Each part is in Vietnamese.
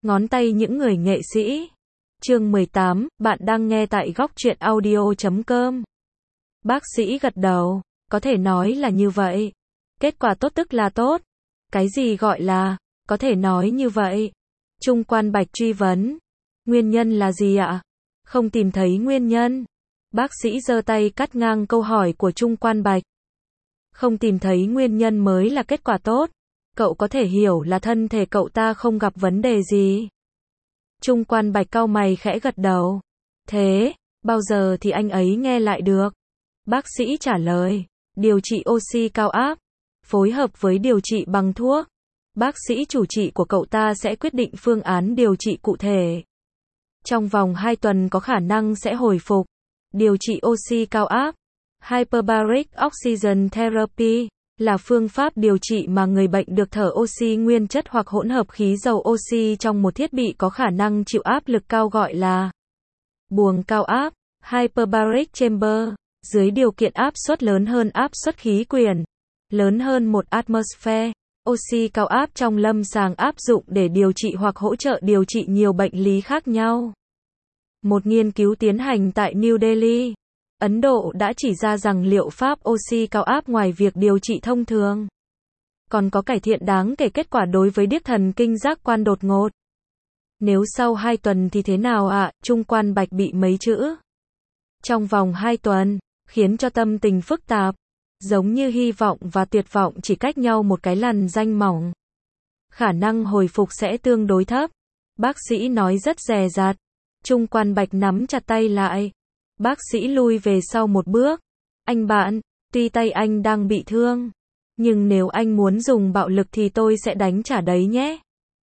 ngón tay những người nghệ sĩ. Chương 18, bạn đang nghe tại góc truyện audio.com. Bác sĩ gật đầu, có thể nói là như vậy. Kết quả tốt tức là tốt. Cái gì gọi là, có thể nói như vậy? Trung Quan Bạch truy vấn. Nguyên nhân là gì ạ? Không tìm thấy nguyên nhân. Bác sĩ giơ tay cắt ngang câu hỏi của Trung Quan Bạch. Không tìm thấy nguyên nhân mới là kết quả tốt. Cậu có thể hiểu là thân thể cậu ta không gặp vấn đề gì. Trung Quan Bạch cau mày khẽ gật đầu. Thế, bao giờ thì anh ấy nghe lại được? Bác sĩ trả lời. Điều trị oxy cao áp, phối hợp với điều trị bằng thuốc. Bác sĩ chủ trị của cậu ta sẽ quyết định phương án điều trị cụ thể. Trong vòng 2 tuần có khả năng sẽ hồi phục. Điều trị oxy cao áp, Hyperbaric Oxygen Therapy, là phương pháp điều trị mà người bệnh được thở oxy nguyên chất hoặc hỗn hợp khí dầu oxy trong một thiết bị có khả năng chịu áp lực cao gọi là buồng cao áp, Hyperbaric Chamber, dưới điều kiện áp suất lớn hơn áp suất khí quyển, lớn hơn 1 atmosphere. Oxy cao áp trong lâm sàng áp dụng để điều trị hoặc hỗ trợ điều trị nhiều bệnh lý khác nhau. Một nghiên cứu tiến hành tại New Delhi, Ấn Độ đã chỉ ra rằng liệu pháp oxy cao áp ngoài việc điều trị thông thường, còn có cải thiện đáng kể kết quả đối với điếc thần kinh giác quan đột ngột. Nếu sau 2 tuần thì thế nào ạ? Trung Quan Bạch bị mấy chữ. Trong vòng 2 tuần, khiến cho tâm tình phức tạp. Giống như hy vọng và tuyệt vọng chỉ cách nhau một cái lằn ranh mỏng. Khả năng hồi phục sẽ tương đối thấp. Bác sĩ nói rất dè dặt. Trung Quan Bạch nắm chặt tay lại. Bác sĩ lui về sau một bước. Anh bạn, tuy tay anh đang bị thương, nhưng nếu anh muốn dùng bạo lực thì tôi sẽ đánh trả đấy nhé.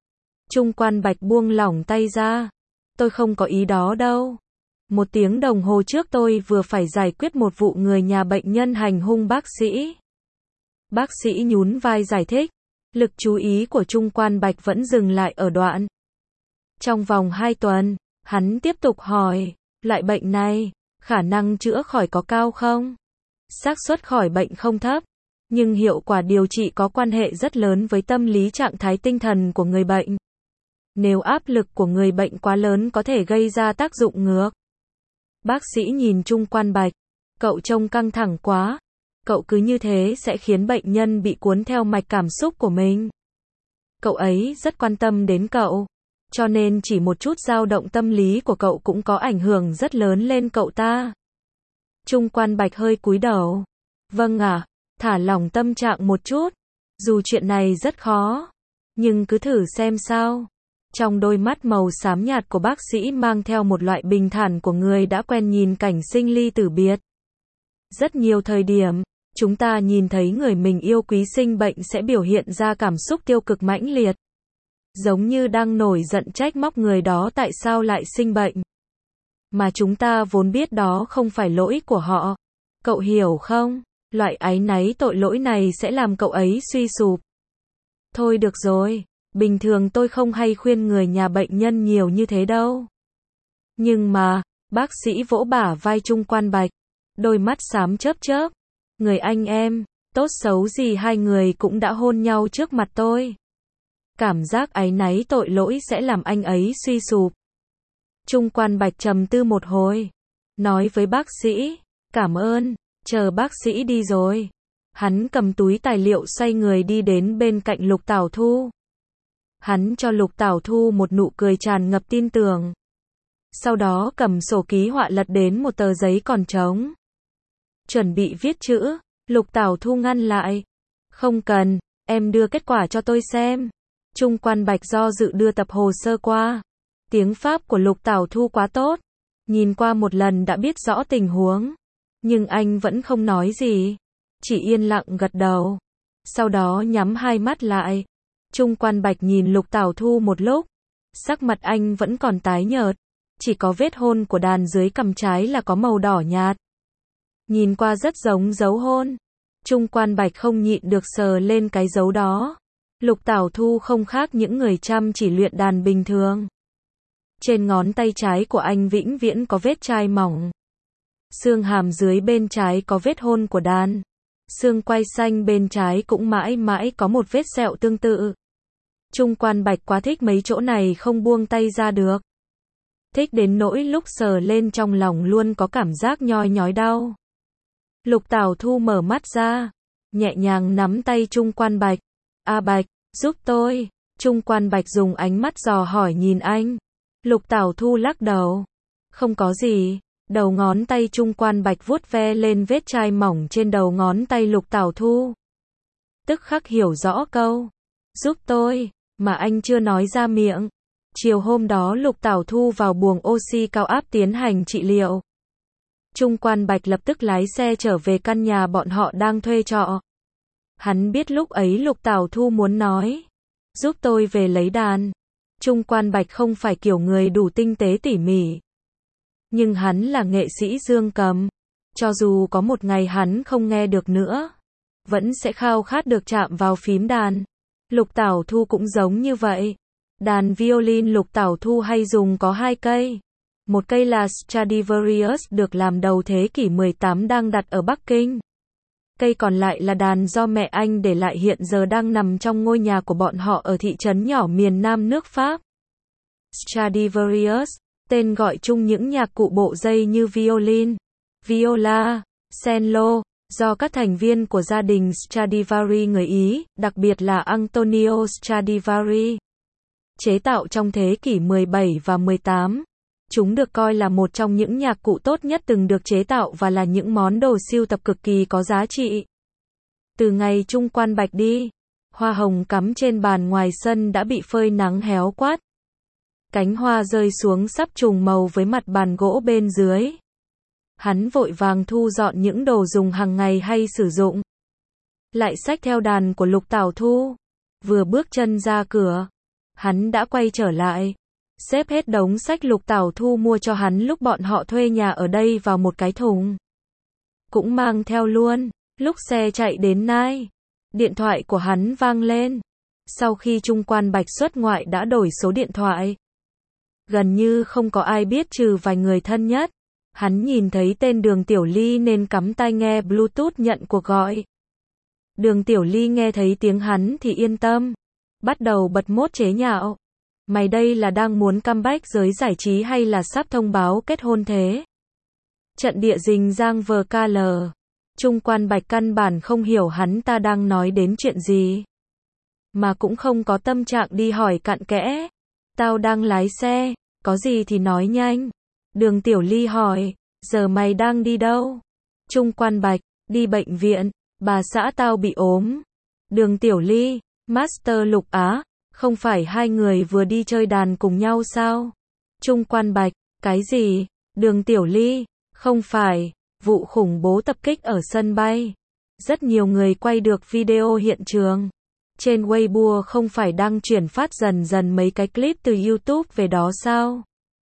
Trung Quan Bạch buông lỏng tay ra. Tôi không có ý đó đâu. 1 tiếng đồng hồ trước tôi vừa phải giải quyết một vụ người nhà bệnh nhân hành hung bác sĩ. Bác sĩ nhún vai giải thích. Lực chú ý của Trung Quan Bạch vẫn dừng lại ở đoạn. Trong vòng 2 tuần, hắn tiếp tục hỏi, loại bệnh này, khả năng chữa khỏi có cao không? Xác suất khỏi bệnh không thấp, nhưng hiệu quả điều trị có quan hệ rất lớn với tâm lý trạng thái tinh thần của người bệnh. Nếu áp lực của người bệnh quá lớn có thể gây ra tác dụng ngược. Bác sĩ nhìn Trung Quan Bạch. Cậu trông căng thẳng quá. Cậu cứ như thế sẽ khiến bệnh nhân bị cuốn theo mạch cảm xúc của mình. Cậu ấy rất quan tâm đến cậu. Cho nên chỉ một chút dao động tâm lý của cậu cũng có ảnh hưởng rất lớn lên cậu ta. Trung Quan Bạch hơi cúi đầu. Vâng ạ, thả lỏng tâm trạng một chút. Dù chuyện này rất khó, nhưng cứ thử xem sao. Trong đôi mắt màu xám nhạt của bác sĩ mang theo một loại bình thản của người đã quen nhìn cảnh sinh ly tử biệt. Rất nhiều thời điểm, chúng ta nhìn thấy người mình yêu quý sinh bệnh sẽ biểu hiện ra cảm xúc tiêu cực mãnh liệt. Giống như đang nổi giận trách móc người đó tại sao lại sinh bệnh. Mà chúng ta vốn biết đó không phải lỗi của họ. Cậu hiểu không? Loại áy náy tội lỗi này sẽ làm cậu ấy suy sụp. Thôi được rồi. Bình thường tôi không hay khuyên người nhà bệnh nhân nhiều như thế đâu. Nhưng mà, bác sĩ vỗ bả vai Trung Quan Bạch. Đôi mắt xám chớp chớp. Người anh em, tốt xấu gì hai người cũng đã hôn nhau trước mặt tôi. Cảm giác áy náy tội lỗi sẽ làm anh ấy suy sụp. Trung Quan Bạch trầm tư một hồi. Nói với bác sĩ, cảm ơn, chờ bác sĩ đi rồi. Hắn cầm túi tài liệu xoay người đi đến bên cạnh Lục Tảo Thu. Hắn cho Lục Tảo Thu một nụ cười tràn ngập tin tưởng. Sau đó cầm sổ ký họa lật đến một tờ giấy còn trống. Chuẩn bị viết chữ, Lục Tảo Thu ngăn lại. Không cần, em đưa kết quả cho tôi xem. Trung Quan Bạch do dự đưa tập hồ sơ qua. Tiếng Pháp của Lục Tảo Thu quá tốt. Nhìn qua một lần đã biết rõ tình huống. Nhưng anh vẫn không nói gì. Chỉ yên lặng gật đầu. Sau đó nhắm hai mắt lại. Trung Quan Bạch nhìn Lục Tảo Thu một lúc. Sắc mặt anh vẫn còn tái nhợt. Chỉ có vết hôn của đàn dưới cằm trái là có màu đỏ nhạt. Nhìn qua rất giống dấu hôn. Trung Quan Bạch không nhịn được sờ lên cái dấu đó. Lục Tảo Thu không khác những người chăm chỉ luyện đàn bình thường. Trên ngón tay trái của anh vĩnh viễn có vết chai mỏng. Xương hàm dưới bên trái có vết hôn của đàn. Xương quai xanh bên trái cũng mãi mãi có một vết sẹo tương tự. Trung Quan Bạch quá thích mấy chỗ này không buông tay ra được. Thích đến nỗi lúc sờ lên trong lòng luôn có cảm giác nhoi nhói đau. Lục Tảo Thu mở mắt ra, nhẹ nhàng nắm tay Trung Quan Bạch. A Bạch, giúp tôi. Trung Quan Bạch dùng ánh mắt dò hỏi nhìn anh. Lục Tảo Thu lắc đầu. Không có gì. Đầu ngón tay Trung Quan Bạch vuốt ve lên vết chai mỏng trên đầu ngón tay Lục Tảo Thu. Tức khắc hiểu rõ câu giúp tôi mà anh chưa nói ra miệng. Chiều hôm đó Lục Tảo Thu vào buồng oxy cao áp tiến hành trị liệu. Trung Quan Bạch lập tức lái xe trở về căn nhà bọn họ đang thuê trọ. Hắn biết lúc ấy Lục Tảo Thu muốn nói giúp tôi về lấy đàn. Trung Quan Bạch không phải kiểu người đủ tinh tế tỉ mỉ. Nhưng hắn là nghệ sĩ dương cầm. Cho dù có một ngày hắn không nghe được nữa, vẫn sẽ khao khát được chạm vào phím đàn. Lục Tảo Thu cũng giống như vậy. Đàn violin Lục Tảo Thu hay dùng có 2 cây. Một cây là Stradivarius được làm đầu thế kỷ 18 đang đặt ở Bắc Kinh. Cây còn lại là đàn do mẹ anh để lại hiện giờ đang nằm trong ngôi nhà của bọn họ ở thị trấn nhỏ miền Nam nước Pháp. Stradivarius, tên gọi chung những nhạc cụ bộ dây như violin, viola, cello, do các thành viên của gia đình Stradivari người Ý, đặc biệt là Antonio Stradivari, chế tạo trong thế kỷ 17 và 18. Chúng được coi là một trong những nhạc cụ tốt nhất từng được chế tạo và là những món đồ sưu tập cực kỳ có giá trị. Từ ngày Trung Quan Bạch đi, hoa hồng cắm trên bàn ngoài sân đã bị phơi nắng héo quát. Cánh hoa rơi xuống sắp trùng màu với mặt bàn gỗ bên dưới. Hắn vội vàng thu dọn những đồ dùng hàng ngày hay sử dụng. Lại xách theo đàn của Lục Tảo Thu. Vừa bước chân ra cửa, hắn đã quay trở lại. Xếp hết đống sách Lục Tảo Thu mua cho hắn lúc bọn họ thuê nhà ở đây vào một cái thùng. Cũng mang theo luôn. Lúc xe chạy đến Nai, điện thoại của hắn vang lên. Sau khi Trung Quan Bạch xuất ngoại đã đổi số điện thoại. Gần như không có ai biết trừ vài người thân nhất. Hắn nhìn thấy tên Đường Tiểu Ly nên cắm tai nghe Bluetooth nhận cuộc gọi. Đường Tiểu Ly nghe thấy tiếng hắn thì yên tâm. Bắt đầu bật mốt chế nhạo. Mày đây là đang muốn comeback giới giải trí hay là sắp thông báo kết hôn thế? Trận địa rình Giang VKL. Trung Quan Bạch căn bản không hiểu hắn ta đang nói đến chuyện gì. Mà cũng không có tâm trạng đi hỏi cặn kẽ. Tao đang lái xe, có gì thì nói nhanh. Đường Tiểu Ly hỏi, giờ mày đang đi đâu? Trung Quan Bạch, đi bệnh viện, bà xã tao bị ốm. Đường Tiểu Ly, Master Lục Á, không phải hai người vừa đi chơi đàn cùng nhau sao? Trung Quan Bạch, cái gì? Đường Tiểu Ly, không phải, vụ khủng bố tập kích ở sân bay. Rất nhiều người quay được video hiện trường. Trên Weibo không phải đang chuyển phát dần dần mấy cái clip từ YouTube về đó sao?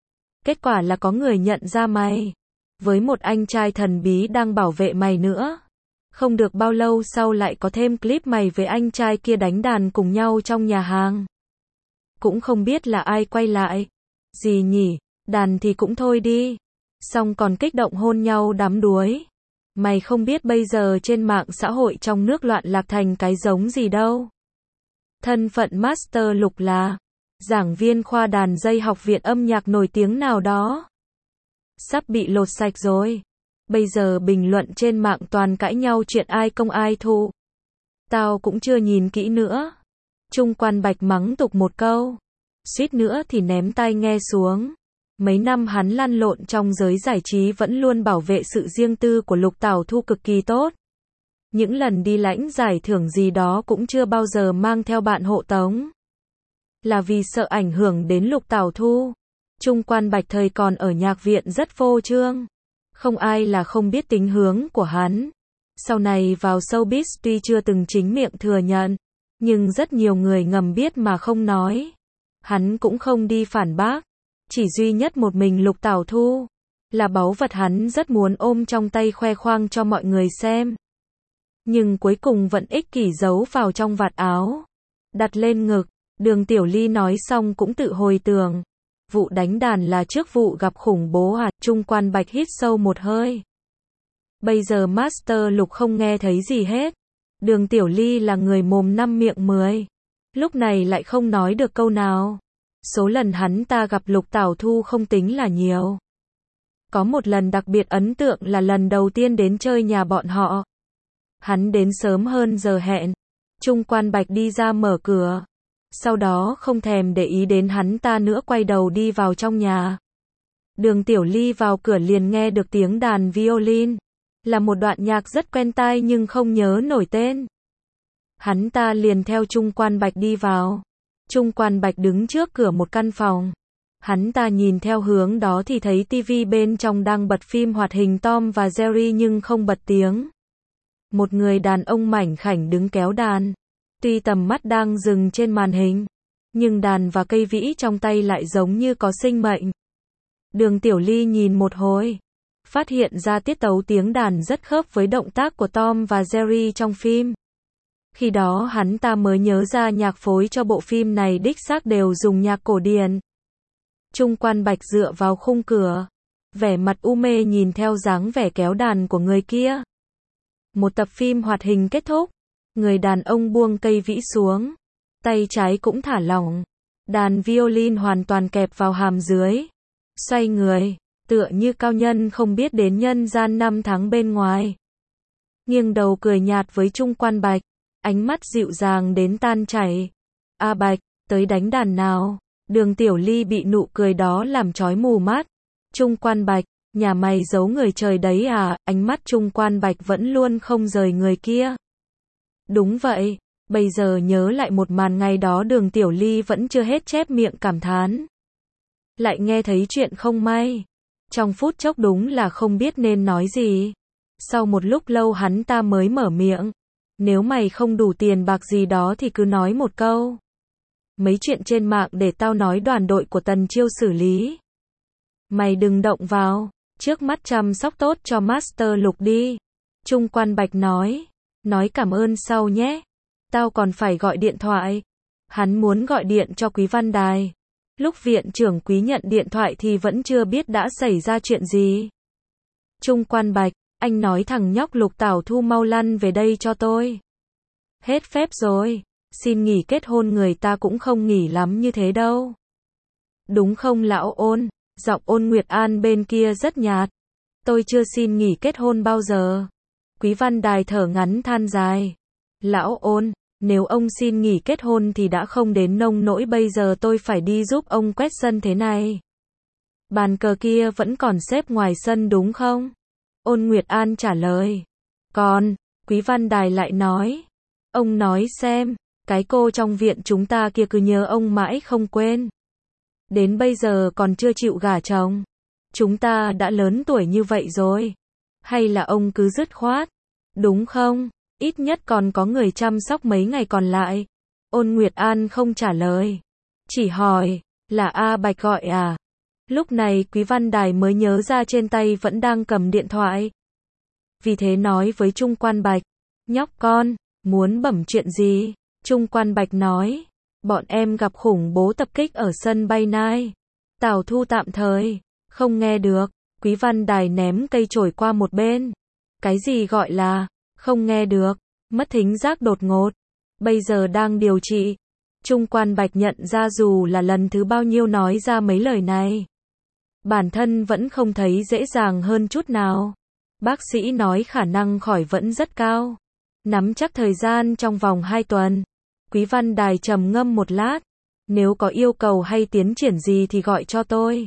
Kết quả là có người nhận ra mày. Với một anh trai thần bí đang bảo vệ mày nữa. Không được bao lâu sau lại có thêm clip mày với anh trai kia đánh đàn cùng nhau trong nhà hàng. Cũng không biết là ai quay lại. Gì nhỉ, đàn thì cũng thôi đi. Xong còn kích động hôn nhau đắm đuối. Mày không biết bây giờ trên mạng xã hội trong nước loạn lạc thành cái giống gì đâu. Thân phận Master Lục là giảng viên khoa đàn dây học viện âm nhạc nổi tiếng nào đó. Sắp bị lột sạch rồi. Bây giờ bình luận trên mạng toàn cãi nhau chuyện ai công ai thụ. Tao cũng chưa nhìn kỹ nữa. Trung Quan Bạch mắng tục một câu. Suýt nữa thì ném tai nghe xuống. Mấy năm hắn lăn lộn trong giới giải trí vẫn luôn bảo vệ sự riêng tư của Lục Tảo Thu cực kỳ tốt. Những lần đi lãnh giải thưởng gì đó cũng chưa bao giờ mang theo bạn hộ tống. Là vì sợ ảnh hưởng đến Lục Tảo Thu. Trung Quan Bạch thời còn ở nhạc viện rất phô trương. Không ai là không biết tính hướng của hắn. Sau này vào showbiz tuy chưa từng chính miệng thừa nhận, nhưng rất nhiều người ngầm biết mà không nói. Hắn cũng không đi phản bác. Chỉ duy nhất một mình Lục Tảo Thu là báu vật hắn rất muốn ôm trong tay khoe khoang cho mọi người xem. Nhưng cuối cùng vẫn ích kỷ giấu vào trong vạt áo. Đặt lên ngực. Đường Tiểu Ly nói xong cũng tự hồi tưởng. Vụ đánh đàn là trước vụ gặp khủng bố à? Trung Quan Bạch hít sâu một hơi. Bây giờ Master Lục không nghe thấy gì hết. Đường Tiểu Ly là người mồm năm miệng 10. lúc này lại không nói được câu nào. Số lần hắn ta gặp Lục Tảo Thu không tính là nhiều. Có một lần đặc biệt ấn tượng là lần đầu tiên đến chơi nhà bọn họ. Hắn đến sớm hơn giờ hẹn. Trung Quan Bạch đi ra mở cửa. Sau đó không thèm để ý đến hắn ta nữa, quay đầu đi vào trong nhà. Đường Tiểu Ly vào cửa liền nghe được tiếng đàn violin. Là một đoạn nhạc rất quen tai nhưng không nhớ nổi tên. Hắn ta liền theo Trung Quan Bạch đi vào. Trung Quan Bạch đứng trước cửa một căn phòng. Hắn ta nhìn theo hướng đó thì thấy tivi bên trong đang bật phim hoạt hình Tom và Jerry nhưng không bật tiếng. Một người đàn ông mảnh khảnh đứng kéo đàn. Tuy tầm mắt đang dừng trên màn hình, nhưng đàn và cây vĩ trong tay lại giống như có sinh mệnh. Đường Tiểu Ly nhìn một hồi, phát hiện ra tiết tấu tiếng đàn rất khớp với động tác của Tom và Jerry trong phim. Khi đó hắn ta mới nhớ ra nhạc phối cho bộ phim này đích xác đều dùng nhạc cổ điển. Trung Quan Bạch dựa vào khung cửa, vẻ mặt u mê nhìn theo dáng vẻ kéo đàn của người kia. Một tập phim hoạt hình kết thúc, người đàn ông buông cây vĩ xuống, tay trái cũng thả lỏng, đàn violin hoàn toàn kẹp vào hàm dưới, xoay người, tựa như cao nhân không biết đến nhân gian năm tháng bên ngoài. Nghiêng đầu cười nhạt với Trung Quan Bạch, ánh mắt dịu dàng đến tan chảy. A Bạch, tới đánh đàn nào. Đường Tiểu Ly bị nụ cười đó làm chói mù mắt. Trung Quan Bạch, nhà mày giấu người trời đấy à? Ánh mắt Trung Quan Bạch vẫn luôn không rời người kia. Đúng vậy, bây giờ nhớ lại một màn ngày đó Đường Tiểu Ly vẫn chưa hết chép miệng cảm thán. Lại nghe thấy chuyện không may. Trong phút chốc đúng là không biết nên nói gì. Sau một lúc lâu hắn ta mới mở miệng. Nếu mày không đủ tiền bạc gì đó thì cứ nói một câu. Mấy chuyện trên mạng để tao nói đoàn đội của Tần Chiêu xử lý. Mày đừng động vào, trước mắt chăm sóc tốt cho Master Lục đi. Trung Quan Bạch nói cảm ơn sau nhé. Tao còn phải gọi điện thoại. Hắn muốn gọi điện cho Quý Văn Đài. Lúc viện trưởng Quý nhận điện thoại thì vẫn chưa biết đã xảy ra chuyện gì. Trung Quan Bạch, anh nói thằng nhóc Lục Tảo Thu mau lăn về đây cho tôi. Hết phép rồi, xin nghỉ kết hôn người ta cũng không nghỉ lắm như thế đâu. Đúng không lão Ôn? Giọng Ôn Nguyệt An bên kia rất nhạt. Tôi chưa xin nghỉ kết hôn bao giờ. Quý Văn Đài thở ngắn than dài. Lão Ôn, nếu ông xin nghỉ kết hôn thì đã không đến nông nỗi bây giờ tôi phải đi giúp ông quét sân thế này. Bàn cờ kia vẫn còn xếp ngoài sân đúng không? Ôn Nguyệt An trả lời. Còn, Quý Văn Đài lại nói. Ông nói xem, cái cô trong viện chúng ta kia cứ nhớ ông mãi không quên. Đến bây giờ còn chưa chịu gả chồng. Chúng ta đã lớn tuổi như vậy rồi. Hay là ông cứ dứt khoát, đúng không? Ít nhất còn có người chăm sóc mấy ngày còn lại. Ôn Nguyệt An không trả lời. Chỉ hỏi, là A Bạch gọi à? Lúc này Quý Văn Đài mới nhớ ra trên tay vẫn đang cầm điện thoại. Vì thế nói với Trung Quan Bạch, nhóc con, muốn bẩm chuyện gì? Trung Quan Bạch nói, bọn em gặp khủng bố tập kích ở sân bay Nai. Tảo Thu tạm thời, không nghe được. Quý Văn Đài ném cây chổi qua một bên. Cái gì gọi là, không nghe được, mất thính giác đột ngột. Bây giờ đang điều trị. Trung Quan Bạch nhận ra dù là lần thứ bao nhiêu nói ra mấy lời này. Bản thân vẫn không thấy dễ dàng hơn chút nào. Bác sĩ nói khả năng khỏi vẫn rất cao. Nắm chắc thời gian trong vòng 2 tuần. Quý Văn Đài trầm ngâm một lát. Nếu có yêu cầu hay tiến triển gì thì gọi cho tôi.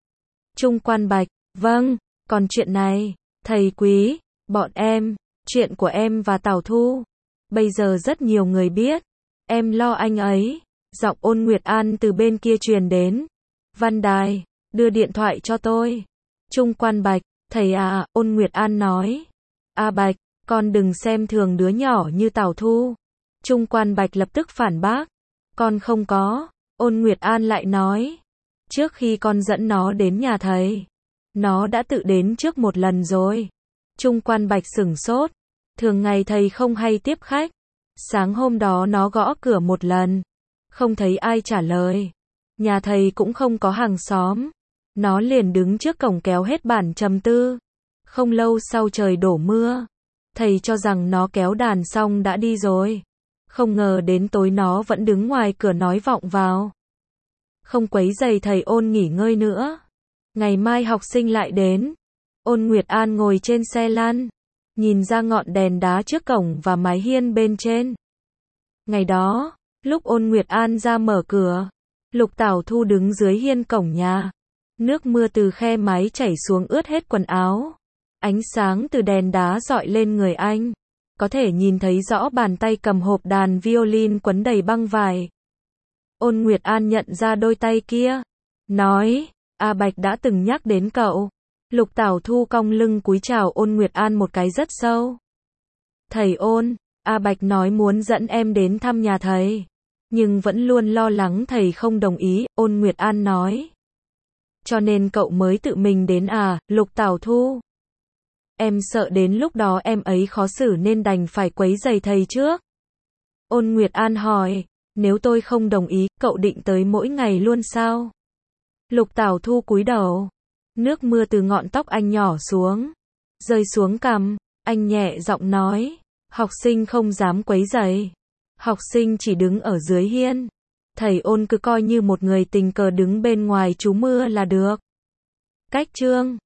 Trung Quan Bạch, vâng, còn chuyện này, thầy Quý, bọn em, chuyện của em và Tảo Thu. Bây giờ rất nhiều người biết. Em lo anh ấy. Giọng Ôn Nguyệt An từ bên kia truyền đến. Văn Đài, đưa điện thoại cho tôi. Trung Quan Bạch, thầy à, Ôn Nguyệt An nói. A Bạch, con đừng xem thường đứa nhỏ như Tảo Thu. Trung Quan Bạch lập tức phản bác. Con không có. Ôn Nguyệt An lại nói. Trước khi con dẫn nó đến nhà thầy, nó đã tự đến trước một lần rồi. Trung Quan Bạch sửng sốt. Thường ngày thầy không hay tiếp khách. Sáng hôm đó nó gõ cửa một lần. Không thấy ai trả lời. Nhà thầy cũng không có hàng xóm. Nó liền đứng trước cổng kéo hết bản trầm tư. Không lâu sau trời đổ mưa. Thầy cho rằng nó kéo đàn xong đã đi rồi. Không ngờ đến tối nó vẫn đứng ngoài cửa nói vọng vào. Không quấy rầy thầy Ôn nghỉ ngơi nữa. Ngày mai học sinh lại đến. Ôn Nguyệt An ngồi trên xe lăn, nhìn ra ngọn đèn đá trước cổng và mái hiên bên trên. Ngày đó, lúc Ôn Nguyệt An ra mở cửa, Lục Tảo Thu đứng dưới hiên cổng nhà. Nước mưa từ khe mái chảy xuống ướt hết quần áo. Ánh sáng từ đèn đá rọi lên người anh. Có thể nhìn thấy rõ bàn tay cầm hộp đàn violin quấn đầy băng vải. Ôn Nguyệt An nhận ra đôi tay kia. Nói, A Bạch đã từng nhắc đến cậu. Lục Tảo Thu cong lưng cúi chào Ôn Nguyệt An một cái rất sâu. Thầy Ôn, A Bạch nói muốn dẫn em đến thăm nhà thầy. Nhưng vẫn luôn lo lắng thầy không đồng ý, Ôn Nguyệt An nói. Cho nên cậu mới tự mình đến à, Lục Tảo Thu. Em sợ đến lúc đó em ấy khó xử nên đành phải quấy rầy thầy trước. Ôn Nguyệt An hỏi, nếu tôi không đồng ý, cậu định tới mỗi ngày luôn sao? Lục Tảo Thu cúi đầu. Nước mưa từ ngọn tóc anh nhỏ xuống, rơi xuống cằm, anh nhẹ giọng nói, học sinh không dám quấy rầy. Học sinh chỉ đứng ở dưới hiên. Thầy Ôn cứ coi như một người tình cờ đứng bên ngoài trú mưa là được. Cách chương